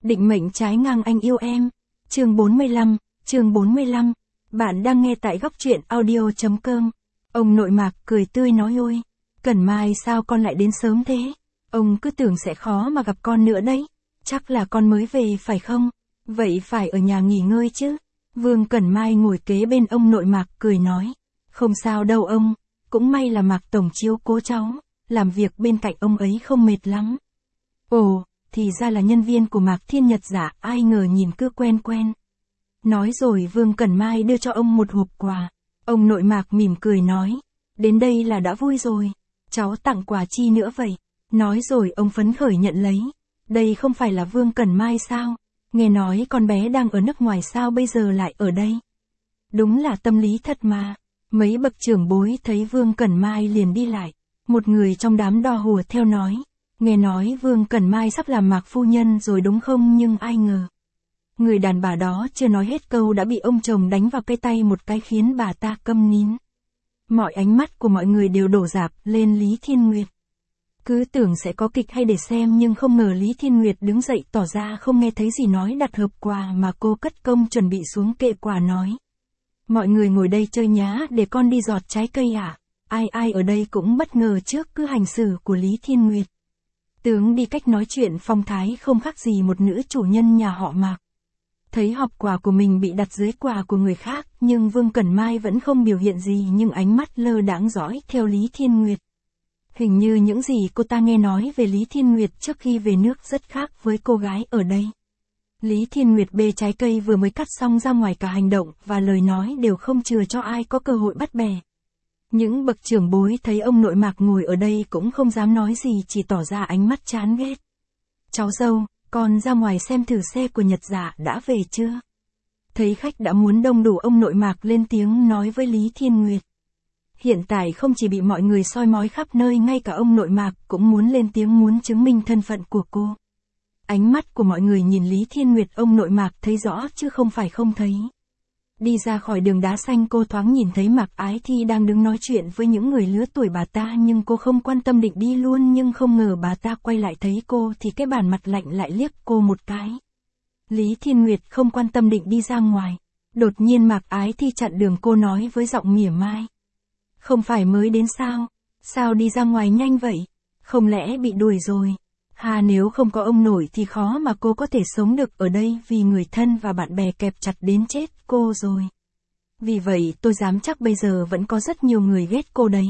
Định mệnh trái ngang anh yêu em. Chương 45. Bạn đang nghe tại góc truyện audio.com. Ông nội Mạc cười tươi nói ôi, Cẩn Mai sao con lại đến sớm thế? Ông cứ tưởng sẽ khó mà gặp con nữa đấy. Chắc là con mới về phải không? Vậy phải ở nhà nghỉ ngơi chứ. Vương Cẩn Mai ngồi kế bên ông nội Mạc cười nói. Không sao đâu ông, cũng may là Mạc Tổng chiếu cố cháu, làm việc bên cạnh ông ấy không mệt lắm. Ồ, thì ra là nhân viên của Mạc Thiên Nhật Dạ, ai ngờ nhìn cứ quen quen. Nói rồi Vương Cẩn Mai đưa cho ông một hộp quà. Ông nội Mạc mỉm cười nói, đến đây là đã vui rồi, cháu tặng quà chi nữa vậy? Nói rồi ông phấn khởi nhận lấy. Đây không phải là Vương Cẩn Mai sao? Nghe nói con bé đang ở nước ngoài sao bây giờ lại ở đây? Đúng là tâm lý thật mà. Mấy bậc trưởng bối thấy Vương Cẩn Mai liền đi lại. Một người trong đám đo hùa theo nói. Nghe nói Vương Cẩn Mai sắp làm Mạc phu nhân rồi đúng không, nhưng ai ngờ. Người đàn bà đó chưa nói hết câu đã bị ông chồng đánh vào cái tay một cái khiến bà ta câm nín. Mọi ánh mắt của mọi người đều đổ dạp lên Lý Thiên Nguyệt. Cứ tưởng sẽ có kịch hay để xem nhưng không ngờ Lý Thiên Nguyệt đứng dậy tỏ ra không nghe thấy gì, nói đặt hộp quà mà cô cất công chuẩn bị xuống kệ quà nói. Mọi người ngồi đây chơi nhá, để con đi giọt trái cây à? Ai ở đây cũng bất ngờ trước cứ hành xử của Lý Thiên Nguyệt. Tướng đi cách nói chuyện phong thái không khác gì một nữ chủ nhân nhà họ Mạc. Thấy hộp quà của mình bị đặt dưới quà của người khác, nhưng Vương Cẩn Mai vẫn không biểu hiện gì, nhưng ánh mắt lơ đãng dõi theo Lý Thiên Nguyệt. Hình như những gì cô ta nghe nói về Lý Thiên Nguyệt trước khi về nước rất khác với cô gái ở đây. Lý Thiên Nguyệt bê trái cây vừa mới cắt xong ra ngoài, cả hành động và lời nói đều không chừa cho ai có cơ hội bắt bẻ. Những bậc trưởng bối thấy ông nội Mạc ngồi ở đây cũng không dám nói gì, chỉ tỏ ra ánh mắt chán ghét. Cháu dâu, con ra ngoài xem thử xe của Nhật Dạ đã về chưa? Thấy khách đã muốn đông đủ, ông nội Mạc lên tiếng nói với Lý Thiên Nguyệt. Hiện tại không chỉ bị mọi người soi mói khắp nơi, ngay cả ông nội Mạc cũng muốn lên tiếng, muốn chứng minh thân phận của cô. Ánh mắt của mọi người nhìn Lý Thiên Nguyệt, ông nội Mạc thấy rõ chứ không phải không thấy. Đi ra khỏi đường đá xanh, cô thoáng nhìn thấy Mạc Ái Thi đang đứng nói chuyện với những người lứa tuổi bà ta, nhưng cô không quan tâm định đi luôn, nhưng không ngờ bà ta quay lại thấy cô thì cái bản mặt lạnh lại liếc cô một cái. Lý Thiên Nguyệt không quan tâm định đi ra ngoài. Đột nhiên Mạc Ái Thi chặn đường cô, nói với giọng mỉa mai. Không phải mới đến sao? Sao đi ra ngoài nhanh vậy? Không lẽ bị đuổi rồi? Nếu không có ông nội thì khó mà cô có thể sống được ở đây, vì người thân và bạn bè kẹp chặt đến chết cô rồi. Vì vậy tôi dám chắc bây giờ vẫn có rất nhiều người ghét cô đấy.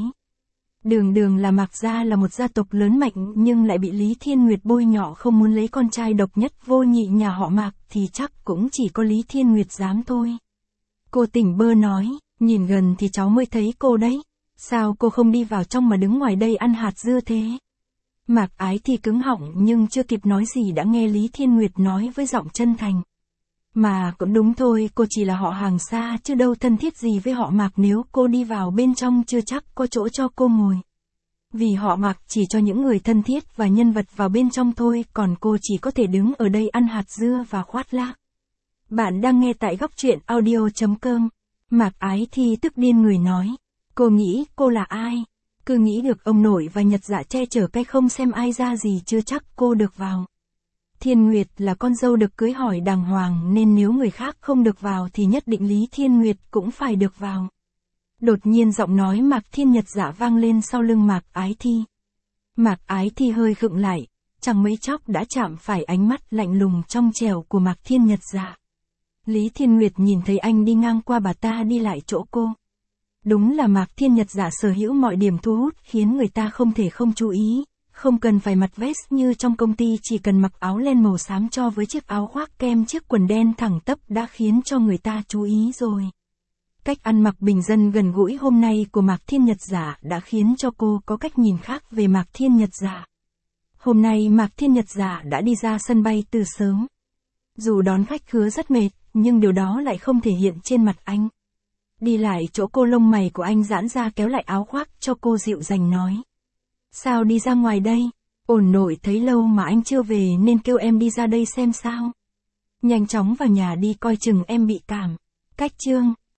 Đường là Mạc gia là một gia tộc lớn mạnh, nhưng lại bị Lý Thiên Nguyệt bôi nhọ không muốn lấy con trai độc nhất vô nhị nhà họ Mạc thì chắc cũng chỉ có Lý Thiên Nguyệt dám thôi. Cô tỉnh bơ nói, nhìn gần thì cháu mới thấy cô đấy. Sao cô không đi vào trong mà đứng ngoài đây ăn hạt dưa thế? Mạc Ái Thi cứng họng nhưng chưa kịp nói gì đã nghe Lý Thiên Nguyệt nói với giọng chân thành. Mà cũng đúng thôi, cô chỉ là họ hàng xa chứ đâu thân thiết gì với họ Mạc, nếu cô đi vào bên trong chưa chắc có chỗ cho cô ngồi. Vì họ Mạc chỉ cho những người thân thiết và nhân vật vào bên trong thôi, còn cô chỉ có thể đứng ở đây ăn hạt dưa và khoác lác. Bạn đang nghe tại góc truyện audio.com. Mạc Ái Thi tức điên người nói. Cô nghĩ cô là ai? Cứ nghĩ được ông nội và Nhật Dạ che chở cái không xem ai ra gì chưa chắc cô được vào. Thiên Nguyệt là con dâu được cưới hỏi đàng hoàng, nên nếu người khác không được vào thì nhất định Lý Thiên Nguyệt cũng phải được vào. Đột nhiên giọng nói Mạc Thiên Nhật Dạ vang lên sau lưng Mạc Ái Thi. Mạc Ái Thi hơi khựng lại, chẳng mấy chốc đã chạm phải ánh mắt lạnh lùng trong trẻo của Mạc Thiên Nhật Dạ. Lý Thiên Nguyệt nhìn thấy anh đi ngang qua bà ta đi lại chỗ cô. Đúng là Mạc Thiên Nhật Dạ sở hữu mọi điểm thu hút khiến người ta không thể không chú ý, không cần phải mặc vest như trong công ty, chỉ cần mặc áo len màu xám cho với chiếc áo khoác kem chiếc quần đen thẳng tắp đã khiến cho người ta chú ý rồi. Cách ăn mặc bình dân gần gũi hôm nay của Mạc Thiên Nhật Dạ đã khiến cho cô có cách nhìn khác về Mạc Thiên Nhật Dạ. Hôm nay Mạc Thiên Nhật Dạ đã đi ra sân bay từ sớm. Dù đón khách khứa rất mệt, nhưng điều đó lại không thể hiện trên mặt anh. Đi lại chỗ cô, lông mày của anh giãn ra kéo lại áo khoác cho cô, dịu dàng nói. Sao đi ra ngoài đây? Ổn nội thấy lâu mà anh chưa về nên kêu em đi ra đây xem sao. Nhanh chóng vào nhà đi, coi chừng em bị cảm. Cách chương.